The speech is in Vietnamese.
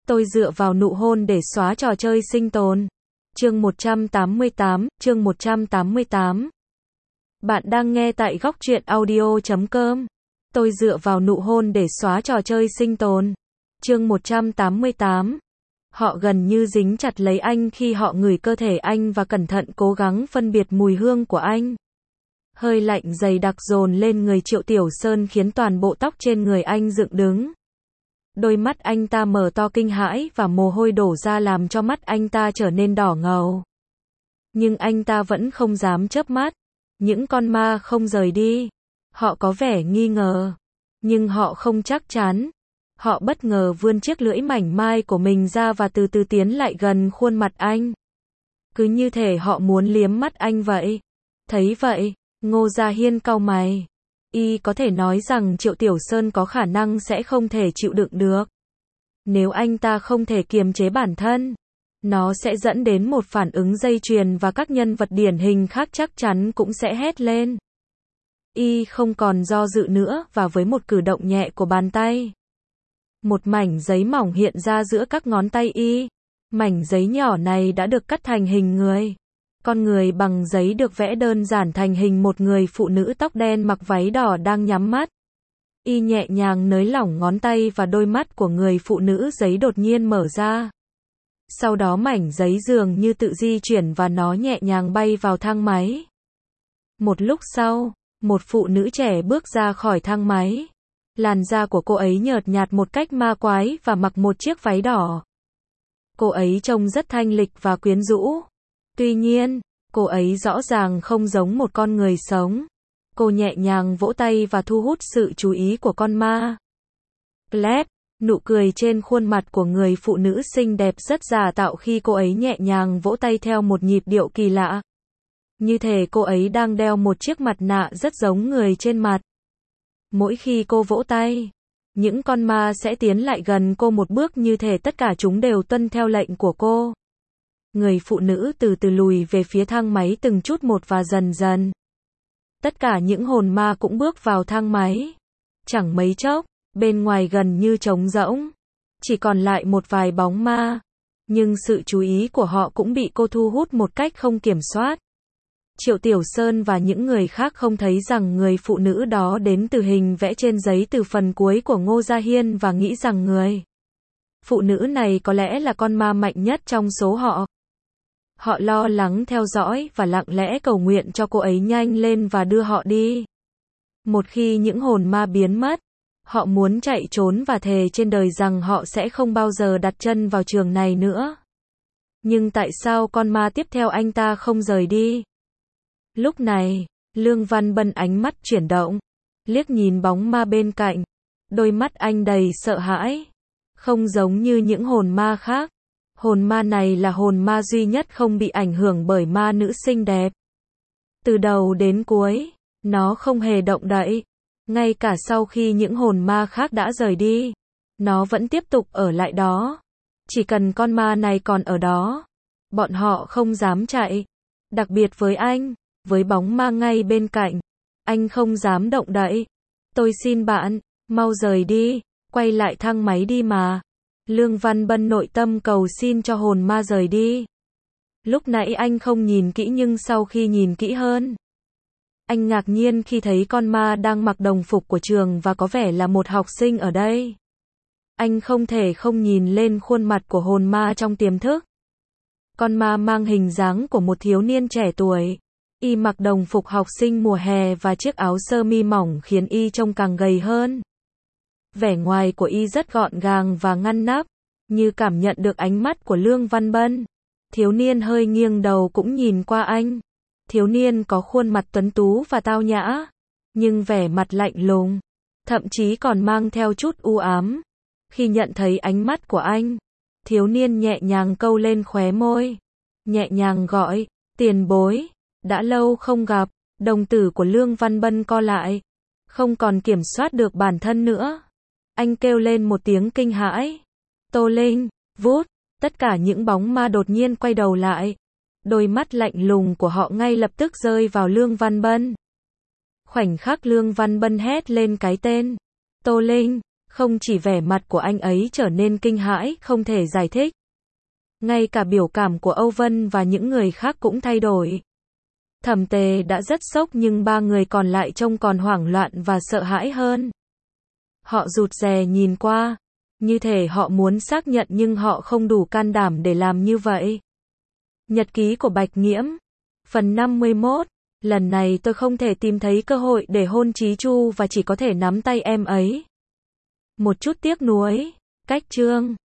Tôi dựa vào nụ hôn để xóa trò chơi sinh tồn. Chương 188. Bạn đang nghe tại góc truyện audio.com. Tôi dựa vào nụ hôn để xóa trò chơi sinh tồn. Chương 188. Họ gần như dính chặt lấy anh khi họ ngửi cơ thể anh và cẩn thận cố gắng phân biệt mùi hương của anh. Hơi lạnh dày đặc dồn lên người Triệu Tiểu Sơn khiến toàn bộ tóc trên người anh dựng đứng. Đôi mắt anh ta mở to kinh hãi và mồ hôi đổ ra làm cho mắt anh ta trở nên đỏ ngầu. Nhưng anh ta vẫn không dám chớp mắt. Những con ma không rời đi. Họ có vẻ nghi ngờ. Nhưng họ không chắc chắn. Họ bất ngờ vươn chiếc lưỡi mảnh mai của mình ra và từ từ tiến lại gần khuôn mặt anh. Cứ như thể họ muốn liếm mắt anh vậy. Thấy vậy, Ngô Gia Hiên cau mày. Y có thể nói rằng Triệu Tiểu Sơn có khả năng sẽ không thể chịu đựng được. Nếu anh ta không thể kiềm chế bản thân, nó sẽ dẫn đến một phản ứng dây chuyền và các nhân vật điển hình khác chắc chắn cũng sẽ hét lên. Y không còn do dự nữa và với một cử động nhẹ của bàn tay, một mảnh giấy mỏng hiện ra giữa các ngón tay Y. Mảnh giấy nhỏ này đã được cắt thành hình người. Con người bằng giấy được vẽ đơn giản thành hình một người phụ nữ tóc đen mặc váy đỏ đang nhắm mắt. Y nhẹ nhàng nới lỏng ngón tay và đôi mắt của người phụ nữ giấy đột nhiên mở ra. Sau đó mảnh giấy dường như tự di chuyển và nó nhẹ nhàng bay vào thang máy. Một lúc sau, một phụ nữ trẻ bước ra khỏi thang máy. Làn da của cô ấy nhợt nhạt một cách ma quái và mặc một chiếc váy đỏ. Cô ấy trông rất thanh lịch và quyến rũ. Tuy nhiên, cô ấy rõ ràng không giống một con người sống. Cô nhẹ nhàng vỗ tay và thu hút sự chú ý của con ma. Clap, nụ cười trên khuôn mặt của người phụ nữ xinh đẹp rất giả tạo khi cô ấy nhẹ nhàng vỗ tay theo một nhịp điệu kỳ lạ. Như thể cô ấy đang đeo một chiếc mặt nạ rất giống người trên mặt. Mỗi khi cô vỗ tay, những con ma sẽ tiến lại gần cô một bước như thể tất cả chúng đều tuân theo lệnh của cô. Người phụ nữ từ từ lùi về phía thang máy từng chút một và dần dần. Tất cả những hồn ma cũng bước vào thang máy. Chẳng mấy chốc, bên ngoài gần như trống rỗng. Chỉ còn lại một vài bóng ma. Nhưng sự chú ý của họ cũng bị cô thu hút một cách không kiểm soát. Triệu Tiểu Sơn và những người khác không thấy rằng người phụ nữ đó đến từ hình vẽ trên giấy từ phần cuối của Ngô Gia Hiên và nghĩ rằng người phụ nữ này có lẽ là con ma mạnh nhất trong số họ. Họ lo lắng theo dõi và lặng lẽ cầu nguyện cho cô ấy nhanh lên và đưa họ đi. Một khi những hồn ma biến mất, họ muốn chạy trốn và thề trên đời rằng họ sẽ không bao giờ đặt chân vào trường này nữa. Nhưng tại sao con ma tiếp theo anh ta không rời đi? Lúc này, Lương Văn Bân ánh mắt chuyển động, liếc nhìn bóng ma bên cạnh. Đôi mắt anh đầy sợ hãi. Không giống như những hồn ma khác. Hồn ma này là hồn ma duy nhất không bị ảnh hưởng bởi ma nữ xinh đẹp. Từ đầu đến cuối, nó không hề động đậy. Ngay cả sau khi những hồn ma khác đã rời đi, nó vẫn tiếp tục ở lại đó. Chỉ cần con ma này còn ở đó, bọn họ không dám chạy. Đặc biệt với anh, với bóng ma ngay bên cạnh, anh không dám động đậy. Tôi xin bạn, mau rời đi, quay lại thang máy đi mà. Lương Văn Bân nội tâm cầu xin cho hồn ma rời đi. Lúc nãy anh không nhìn kỹ nhưng sau khi nhìn kỹ hơn, anh ngạc nhiên khi thấy con ma đang mặc đồng phục của trường và có vẻ là một học sinh ở đây. Anh không thể không nhìn lên khuôn mặt của hồn ma trong tiềm thức. Con ma mang hình dáng của một thiếu niên trẻ tuổi. Y mặc đồng phục học sinh mùa hè và chiếc áo sơ mi mỏng khiến Y trông càng gầy hơn. Vẻ ngoài của Y rất gọn gàng và ngăn nắp, như cảm nhận được ánh mắt của Lương Văn Bân. Thiếu niên hơi nghiêng đầu cũng nhìn qua anh. Thiếu niên có khuôn mặt tuấn tú và tao nhã, nhưng vẻ mặt lạnh lùng, thậm chí còn mang theo chút u ám. Khi nhận thấy ánh mắt của anh, thiếu niên nhẹ nhàng câu lên khóe môi, nhẹ nhàng gọi, tiền bối. Đã lâu không gặp, đồng tử của Lương Văn Bân co lại, không còn kiểm soát được bản thân nữa. Anh kêu lên một tiếng kinh hãi. Tô Linh, vút, tất cả những bóng ma đột nhiên quay đầu lại. Đôi mắt lạnh lùng của họ ngay lập tức rơi vào Lương Văn Bân. Khoảnh khắc Lương Văn Bân hét lên cái tên Tô Linh, Không chỉ vẻ mặt của anh ấy trở nên kinh hãi, không thể giải thích. Ngay cả biểu cảm của Âu Vân và những người khác cũng thay đổi. Thẩm Tề đã rất sốc nhưng ba người còn lại trông còn hoảng loạn và sợ hãi hơn. Họ rụt rè nhìn qua, như thể họ muốn xác nhận nhưng họ không đủ can đảm để làm như vậy. Nhật ký của Bạch Nghiễm. Phần 51. Lần này tôi không thể tìm thấy cơ hội để hôn Chí Chu và chỉ có thể nắm tay em ấy. Một chút tiếc nuối. Cách chương